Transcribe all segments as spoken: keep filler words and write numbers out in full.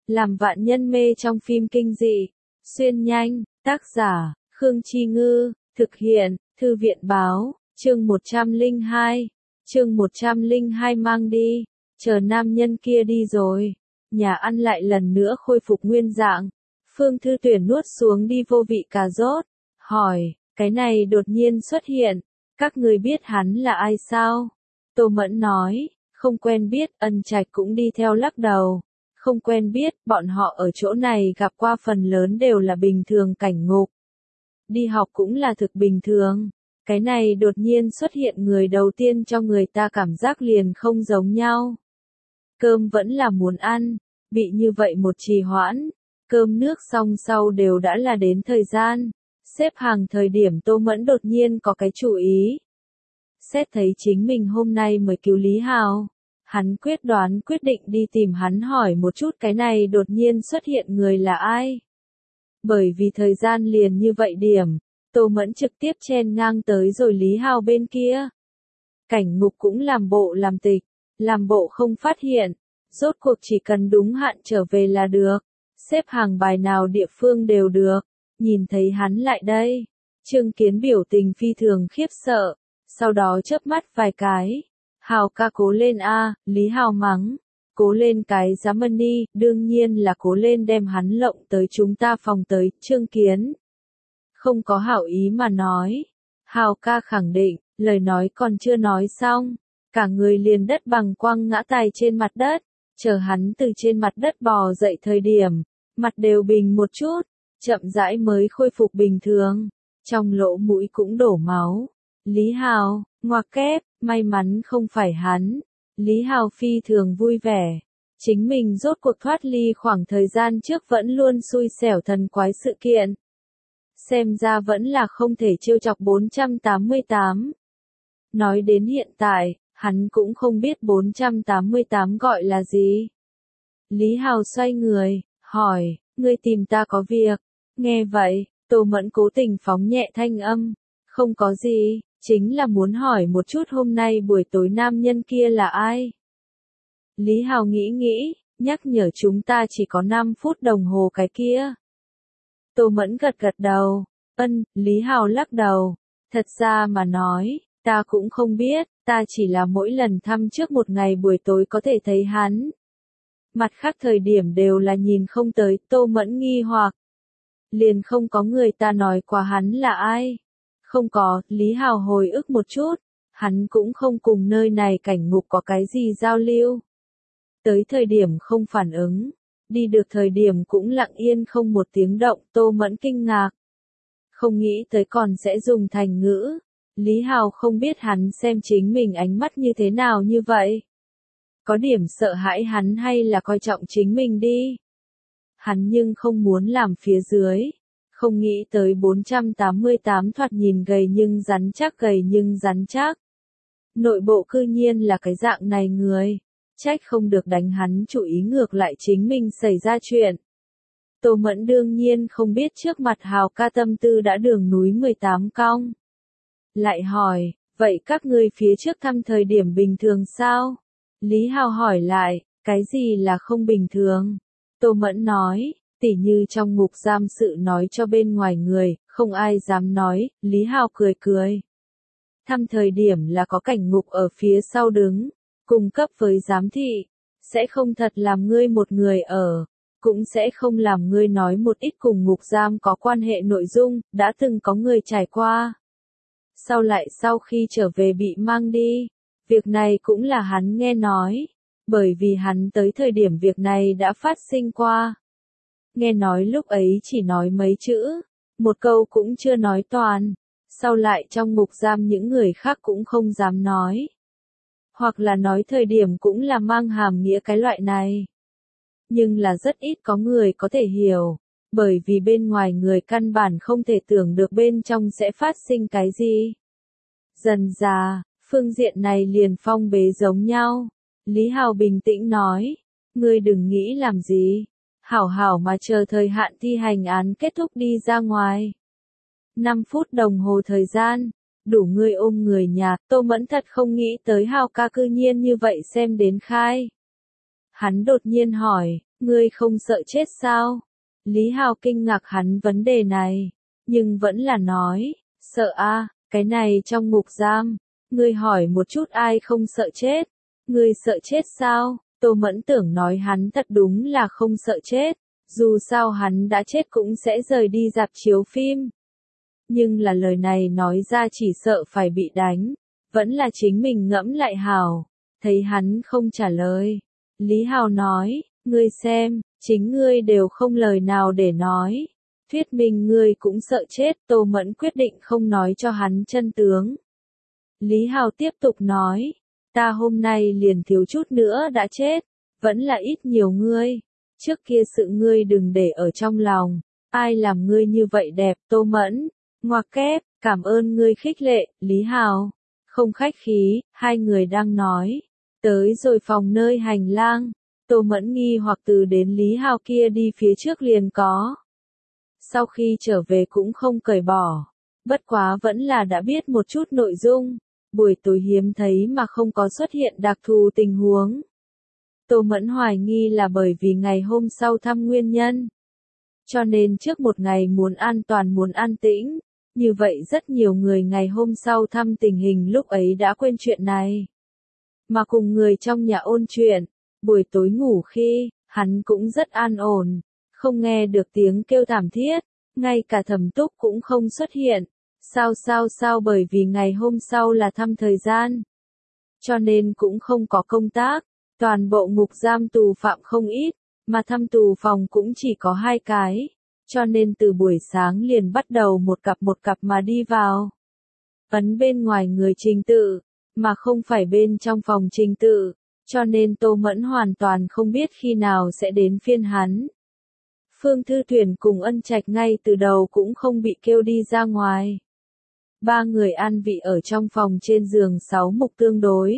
Làm vạn nhân mê trong phim kinh dị. Xuyên nhanh, tác giả, Khương Chi Ngư, thực hiện, Thư viện Báo, chương một trăm lẻ hai. Chương một trăm lẻ hai mang đi, chờ nam nhân kia đi rồi. Nhà ăn lại lần nữa khôi phục nguyên dạng. Phương Thư Tuyển nuốt xuống đi vô vị cà rốt, hỏi, cái này đột nhiên xuất hiện, các người biết hắn là ai sao? Tô Mẫn nói, không quen biết. Ân Trạch cũng đi theo lắc đầu. Không quen biết, bọn họ ở chỗ này gặp qua phần lớn đều là bình thường cảnh ngục. Đi học cũng là thực bình thường. Cái này đột nhiên xuất hiện người đầu tiên cho người ta cảm giác liền không giống nhau. Cơm vẫn là muốn ăn, bị như vậy một trì hoãn. Cơm nước xong sau đều đã là đến thời gian. Xếp hàng thời điểm Tô Mẫn đột nhiên có cái chủ ý. Xét thấy chính mình hôm nay mới cứu Lý Hào. Hắn quyết đoán quyết định đi tìm hắn hỏi một chút cái này đột nhiên xuất hiện người là ai. Bởi vì thời gian liền như vậy điểm, Tô Mẫn trực tiếp chen ngang tới rồi Lý Hào bên kia. Cảnh ngục cũng làm bộ làm tịch, làm bộ không phát hiện, rốt cuộc chỉ cần đúng hạn trở về là được, xếp hàng bài nào địa phương đều được. Nhìn thấy hắn lại đây, Trương Kiến biểu tình phi thường khiếp sợ, sau đó chớp mắt vài cái. Hào ca cố lên a, Lý Hào mắng. Cố lên cái giám ân đi, đương nhiên là cố lên đem hắn lộng tới chúng ta phòng tới. Trương Kiến không có hảo ý mà nói. Hào ca khẳng định, lời nói còn chưa nói xong, cả người liền đất bằng quăng ngã tài trên mặt đất. Chờ hắn từ trên mặt đất bò dậy thời điểm, mặt đều bình một chút, chậm rãi mới khôi phục bình thường, trong lỗ mũi cũng đổ máu. Lý Hào, ngoặc kép, may mắn không phải hắn. Lý Hào phi thường vui vẻ. Chính mình rốt cuộc thoát ly khoảng thời gian trước vẫn luôn xui xẻo thần quái sự kiện. Xem ra vẫn là không thể trêu chọc bốn trăm tám mươi tám. Nói đến hiện tại, hắn cũng không biết bốn trăm tám mươi tám gọi là gì. Lý Hào xoay người, hỏi, ngươi tìm ta có việc. Nghe vậy, Tô Mẫn cố tình phóng nhẹ thanh âm. Không có gì, chính là muốn hỏi một chút hôm nay buổi tối nam nhân kia là ai. Lý Hào nghĩ nghĩ, nhắc nhở chúng ta chỉ có năm phút đồng hồ cái kia. Tô Mẫn gật gật đầu, ân. Lý Hào lắc đầu, thật ra mà nói, ta cũng không biết, ta chỉ là mỗi lần thăm trước một ngày buổi tối có thể thấy hắn. Mặt khác thời điểm đều là nhìn không tới. Tô Mẫn nghi hoặc, liền không có người ta nói qua hắn là ai. Không có. Lý Hào hồi ức một chút, hắn cũng không cùng nơi này cảnh ngục có cái gì giao lưu. Tới thời điểm không phản ứng, đi được thời điểm cũng lặng yên không một tiếng động. Tô Mẫn kinh ngạc, không nghĩ tới còn sẽ dùng thành ngữ. Lý Hào không biết hắn xem chính mình ánh mắt như thế nào như vậy. Có điểm sợ hãi hắn hay là coi trọng chính mình đi. Hắn nhưng không muốn làm phía dưới. Không nghĩ tới bốn trăm tám mươi tám thoạt nhìn gầy nhưng rắn chắc, gầy nhưng rắn chắc. Nội bộ cư nhiên là cái dạng này người. Trách không được đánh hắn chủ ý ngược lại chính mình xảy ra chuyện. Tô Mẫn đương nhiên không biết trước mặt Hào ca tâm tư đã đường núi mười tám cong. Lại hỏi, vậy các ngươi phía trước thăm thời điểm bình thường sao? Lý Hào hỏi lại, cái gì là không bình thường? Tô Mẫn nói, tỉ như trong ngục giam sự nói cho bên ngoài người, không ai dám nói. Lý Hào cười cười. Thăm thời điểm là có cảnh ngục ở phía sau đứng, cung cấp với giám thị, sẽ không thật làm ngươi một người ở, cũng sẽ không làm ngươi nói một ít cùng ngục giam có quan hệ nội dung, đã từng có người trải qua. Sau lại sau khi trở về bị mang đi, việc này cũng là hắn nghe nói, bởi vì hắn tới thời điểm việc này đã phát sinh qua. Nghe nói lúc ấy chỉ nói mấy chữ, một câu cũng chưa nói toàn, sau lại trong ngục giam những người khác cũng không dám nói. Hoặc là nói thời điểm cũng là mang hàm nghĩa cái loại này. Nhưng là rất ít có người có thể hiểu, bởi vì bên ngoài người căn bản không thể tưởng được bên trong sẽ phát sinh cái gì. Dần dà, phương diện này liền phong bế giống nhau. Lý Hào bình tĩnh nói, ngươi đừng nghĩ làm gì, hảo hảo mà chờ thời hạn thi hành án kết thúc đi ra ngoài. năm phút đồng hồ thời gian, đủ ngươi ôm người nhà. Tô Mẫn thật không nghĩ tới Hào ca cư nhiên như vậy xem đến khai. Hắn đột nhiên hỏi, Ngươi không sợ chết sao? Lý Hào kinh ngạc hắn vấn đề này, nhưng vẫn là nói, sợ a, cái này trong ngục giam, ngươi hỏi một chút ai không sợ chết? Ngươi sợ chết sao? Tô Mẫn tưởng nói hắn thật đúng là không sợ chết, dù sao hắn đã chết cũng sẽ rời đi rạp chiếu phim. Nhưng là lời này nói ra chỉ sợ phải bị đánh, vẫn là chính mình ngẫm lại hảo, thấy hắn không trả lời. Lý Hào nói, ngươi xem, chính ngươi đều không lời nào để nói. Thuyết minh ngươi cũng sợ chết, Tô Mẫn quyết định không nói cho hắn chân tướng. Lý Hào tiếp tục nói, ta hôm nay liền thiếu chút nữa đã chết, vẫn là ít nhiều ngươi. Trước kia sự ngươi đừng để ở trong lòng, ai làm ngươi như vậy đẹp, Tô Mẫn. Ngoặc kép, cảm ơn ngươi khích lệ, Lý Hào. Không khách khí, hai người đang nói. Tới rồi phòng nơi hành lang, Tô Mẫn nghi hoặc từ đến Lý Hào kia đi phía trước liền có. Sau khi trở về cũng không cởi bỏ, bất quá vẫn là đã biết một chút nội dung, buổi tối hiếm thấy mà không có xuất hiện đặc thù tình huống. Tô Mẫn hoài nghi là bởi vì ngày hôm sau thăm nguyên nhân. Cho nên trước một ngày muốn an toàn muốn an tĩnh, như vậy rất nhiều người ngày hôm sau thăm tình hình lúc ấy đã quên chuyện này. Mà cùng người trong nhà ôn chuyện, buổi tối ngủ khi, hắn cũng rất an ổn, không nghe được tiếng kêu thảm thiết, ngay cả Thẩm Túc cũng không xuất hiện. Sao sao sao bởi vì ngày hôm sau là thăm thời gian. Cho nên cũng không có công tác, toàn bộ ngục giam tù phạm không ít, mà thăm tù phòng cũng chỉ có hai cái. Cho nên từ buổi sáng liền bắt đầu một cặp một cặp mà đi vào. Ấn bên ngoài người trình tự, mà không phải bên trong phòng trình tự, cho nên Tô Mẫn hoàn toàn không biết khi nào sẽ đến phiên hắn. Phương Thư Thuyền cùng Ân Trạch ngay từ đầu cũng không bị kêu đi ra ngoài. Ba người an vị ở trong phòng trên giường sáu mục tương đối.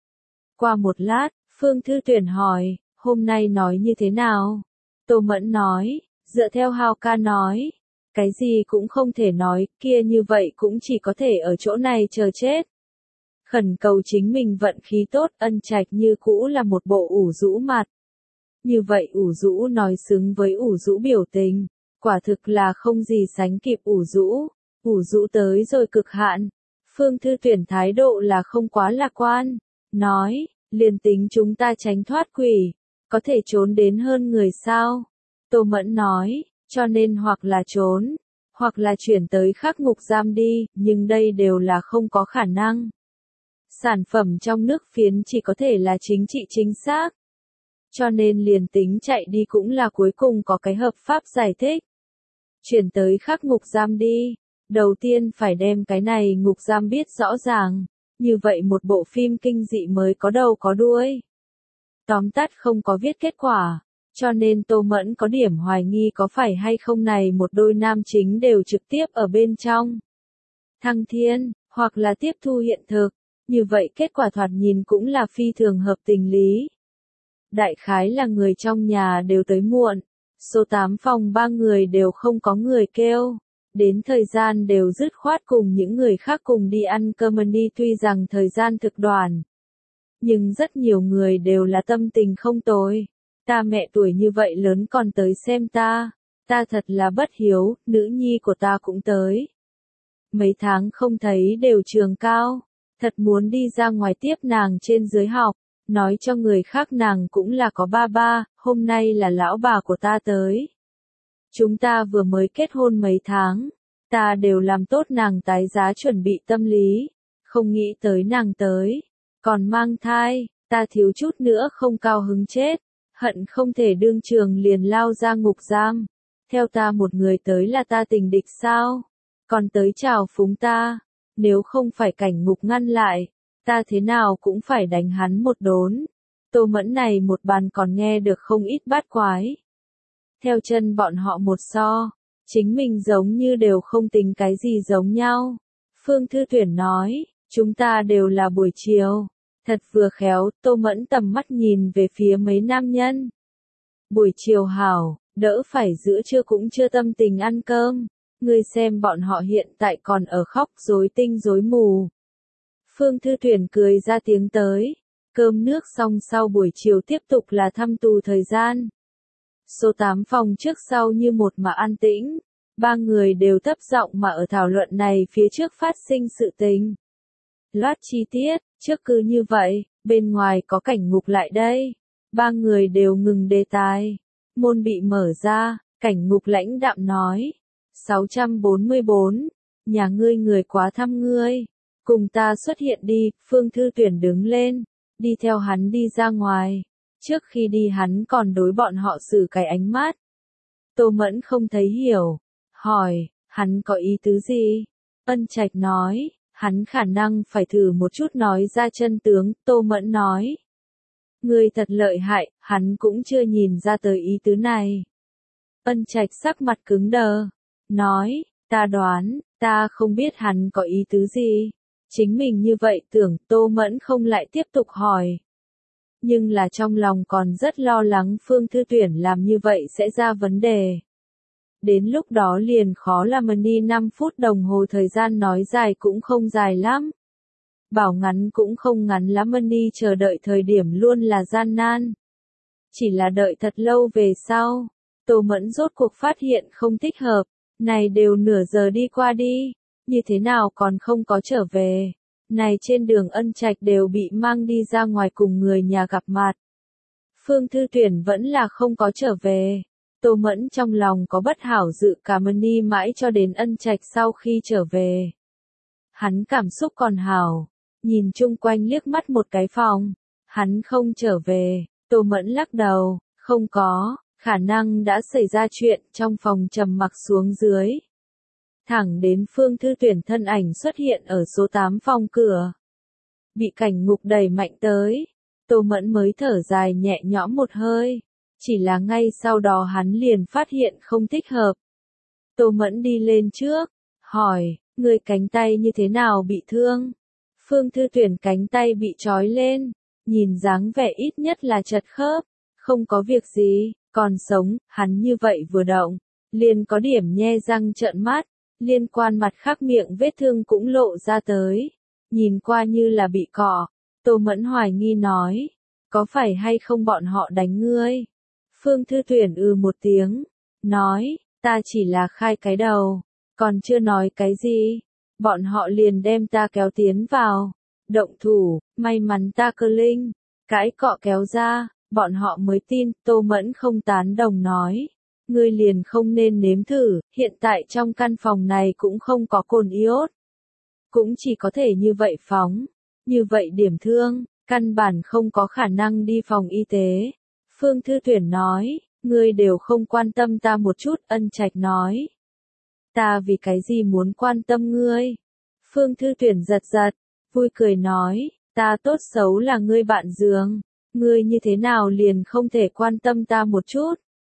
Qua một lát, Phương Thư Thuyền hỏi, hôm nay nói như thế nào? Tô Mẫn nói, dựa theo Hào ca nói, cái gì cũng không thể nói, kia như vậy cũng chỉ có thể ở chỗ này chờ chết. Khẩn cầu chính mình vận khí tốt, Ân Trạch như cũ là một bộ ủ rũ mặt. Như vậy ủ rũ nói xứng với ủ rũ biểu tình, quả thực là không gì sánh kịp ủ rũ, ủ rũ tới rồi cực hạn. Phương Thư Tuyển thái độ là không quá lạc quan, nói, liền tính chúng ta tránh thoát quỷ, có thể trốn đến hơn người sao? Tô Mẫn nói, cho nên hoặc là trốn, hoặc là chuyển tới khác ngục giam đi, nhưng đây đều là không có khả năng. Sản phẩm trong nước phiến chỉ có thể là chính trị chính xác. Cho nên liền tính chạy đi cũng là cuối cùng có cái hợp pháp giải thích. Chuyển tới khác ngục giam đi, đầu tiên phải đem cái này ngục giam biết rõ ràng, như vậy một bộ phim kinh dị mới có đầu có đuôi. Tóm tắt không có viết kết quả, cho nên Tô Mẫn có điểm hoài nghi có phải hay không này một đôi nam chính đều trực tiếp ở bên trong thăng thiên, hoặc là tiếp thu hiện thực, như vậy kết quả thoạt nhìn cũng là phi thường hợp tình lý. Đại khái là người trong nhà đều tới muộn, số tám phòng ba người đều không có người kêu, đến thời gian đều dứt khoát cùng những người khác cùng đi ăn cơm đi, tuy rằng thời gian thực đoàn. Nhưng rất nhiều người đều là tâm tình không tồi, ta mẹ tuổi như vậy lớn còn tới xem ta, ta thật là bất hiếu, nữ nhi của ta cũng tới. Mấy tháng không thấy đều trường cao, thật muốn đi ra ngoài tiếp nàng trên dưới học. Nói cho người khác nàng cũng là có ba ba, hôm nay là lão bà của ta tới. Chúng ta vừa mới kết hôn mấy tháng, ta đều làm tốt nàng tái giá chuẩn bị tâm lý, không nghĩ tới nàng tới, còn mang thai, ta thiếu chút nữa không cao hứng chết, hận không thể đương trường liền lao ra ngục giam. Theo ta một người tới là ta tình địch sao? Còn tới chào phúng ta, nếu không phải cảnh ngục ngăn lại, ta thế nào cũng phải đánh hắn một đốn. Tô Mẫn này một bàn còn nghe được không ít bát quái. Theo chân bọn họ một so, chính mình giống như đều không tính cái gì giống nhau. Phương Thư Tuyển nói, chúng ta đều là buổi chiều. Thật vừa khéo, Tô Mẫn tầm mắt nhìn về phía mấy nam nhân. Buổi chiều hảo, đỡ phải giữa trưa cũng chưa tâm tình ăn cơm. Ngươi xem bọn họ hiện tại còn ở khóc rối tinh rối mù. Phương Thư Tuyển cười ra tiếng tới, cơm nước xong sau buổi chiều tiếp tục là thăm tù thời gian. Số tám phòng trước sau như một mà an tĩnh. Ba người đều thấp giọng mà ở thảo luận này phía trước phát sinh sự tình. Loát chi tiết, trước cứ như vậy, bên ngoài có cảnh ngục lại đây. Ba người đều ngừng đề tài. Môn bị mở ra, cảnh ngục lãnh đạm nói. sáu trăm bốn mươi bốn, nhà ngươi người quá thăm ngươi. Cùng ta xuất hiện đi, Phương Thư Tuyển đứng lên, đi theo hắn đi ra ngoài. Trước khi đi hắn còn đối bọn họ xử cái ánh mắt. Tô Mẫn không thấy hiểu, hỏi, hắn có ý tứ gì? Ân Trạch nói, hắn khả năng phải thử một chút nói ra chân tướng, Tô Mẫn nói. Ngươi thật lợi hại, hắn cũng chưa nhìn ra tới ý tứ này. Ân Trạch sắc mặt cứng đờ, nói, ta đoán, ta không biết hắn có ý tứ gì. Chính mình như vậy tưởng, Tô Mẫn không lại tiếp tục hỏi. Nhưng là trong lòng còn rất lo lắng Phương Thư Tuyển làm như vậy sẽ ra vấn đề. Đến lúc đó liền khó làm đi năm phút đồng hồ thời gian nói dài cũng không dài lắm. Bảo ngắn cũng không ngắn lắm đi chờ đợi thời điểm luôn là gian nan. Chỉ là đợi thật lâu về sau, Tô Mẫn rốt cuộc phát hiện không thích hợp, này đều nửa giờ đi qua đi, như thế nào còn không có trở về. Này trên đường Ân Trạch đều bị mang đi ra ngoài cùng người nhà gặp mặt. Phương Thư Tuyển vẫn là không có trở về. Tô Mẫn trong lòng có bất hảo dự cảm đi mãi cho đến Ân Trạch sau khi trở về. Hắn cảm xúc còn hảo, nhìn chung quanh liếc mắt một cái phòng, hắn không trở về, Tô Mẫn lắc đầu, không có, khả năng đã xảy ra chuyện trong phòng trầm mặc xuống dưới. Thẳng đến Phương Thư Tuyển thân ảnh xuất hiện ở số tám phòng cửa. Bị cảnh ngục đẩy mạnh tới, Tô Mẫn mới thở dài nhẹ nhõm một hơi. Chỉ là ngay sau đó hắn liền phát hiện không thích hợp. Tô Mẫn đi lên trước, hỏi, người cánh tay như thế nào bị thương? Phương Thư Tuyển cánh tay bị trói lên, nhìn dáng vẻ ít nhất là chật khớp, không có việc gì, còn sống, hắn như vậy vừa động, liền có điểm nhe răng trợn mắt, liên quan mặt khác miệng vết thương cũng lộ ra tới, nhìn qua như là bị cọ. Tô Mẫn hoài nghi nói, có phải hay không bọn họ đánh ngươi? Phương Thư Tuyển ừ một tiếng, nói, ta chỉ là khai cái đầu, còn chưa nói cái gì, bọn họ liền đem ta kéo tiến vào, động thủ, may mắn ta cơ linh, cái cọ kéo ra, bọn họ mới tin. Tô Mẫn không tán đồng nói, ngươi liền không nên nếm thử, hiện tại trong căn phòng này cũng không có cồn iốt, cũng chỉ có thể như vậy phóng, như vậy điểm thương, căn bản không có khả năng đi phòng y tế. Phương Thư Tuyển nói, ngươi đều không quan tâm ta một chút. Ân Trạch nói, ta vì cái gì muốn quan tâm ngươi? Phương Thư Tuyển giật giật, vui cười nói, ta tốt xấu là ngươi bạn giường, ngươi như thế nào liền không thể quan tâm ta một chút?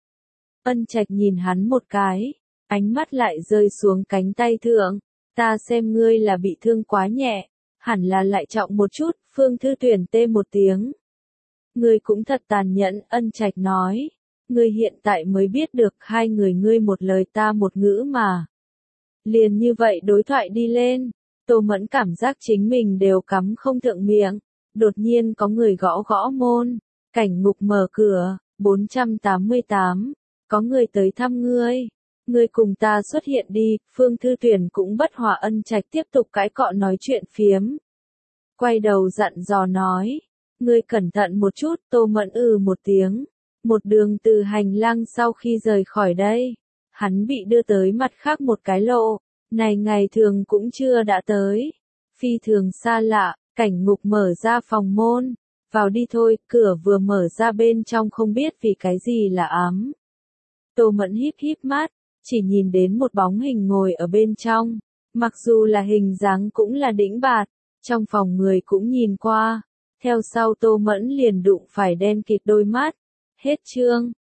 Ân Trạch nhìn hắn một cái, ánh mắt lại rơi xuống cánh tay thượng, ta xem ngươi là bị thương quá nhẹ, hẳn là lại trọng một chút. Phương Thư Tuyển tê một tiếng. Ngươi cũng thật tàn nhẫn, Ân Trạch nói. Ngươi hiện tại mới biết được hai người ngươi một lời ta một ngữ mà. Liền như vậy đối thoại đi lên, Tô Mẫn cảm giác chính mình đều cắm không thượng miệng. Đột nhiên có người gõ gõ môn, cảnh ngục mở cửa, bốn trăm tám mươi tám, có người tới thăm ngươi. Ngươi cùng ta xuất hiện đi. Phương Thư Tuyển cũng bất hòa Ân Trạch tiếp tục cãi cọ nói chuyện phiếm. Quay đầu dặn dò nói, ngươi cẩn thận một chút. Tô Mẫn ừ một tiếng, một đường từ hành lang sau khi rời khỏi đây, hắn bị đưa tới mặt khác một cái lộ, này ngày thường cũng chưa đã tới, phi thường xa lạ. Cảnh ngục mở ra phòng môn, vào đi thôi. Cửa vừa mở ra bên trong không biết vì cái gì là ám. Tô Mẫn híp híp mắt, chỉ nhìn đến một bóng hình ngồi ở bên trong, mặc dù là hình dáng cũng là đĩnh bạt, trong phòng người cũng nhìn qua, theo sau Tô Mẫn liền đụng phải đen kịt đôi mắt. Hết chương.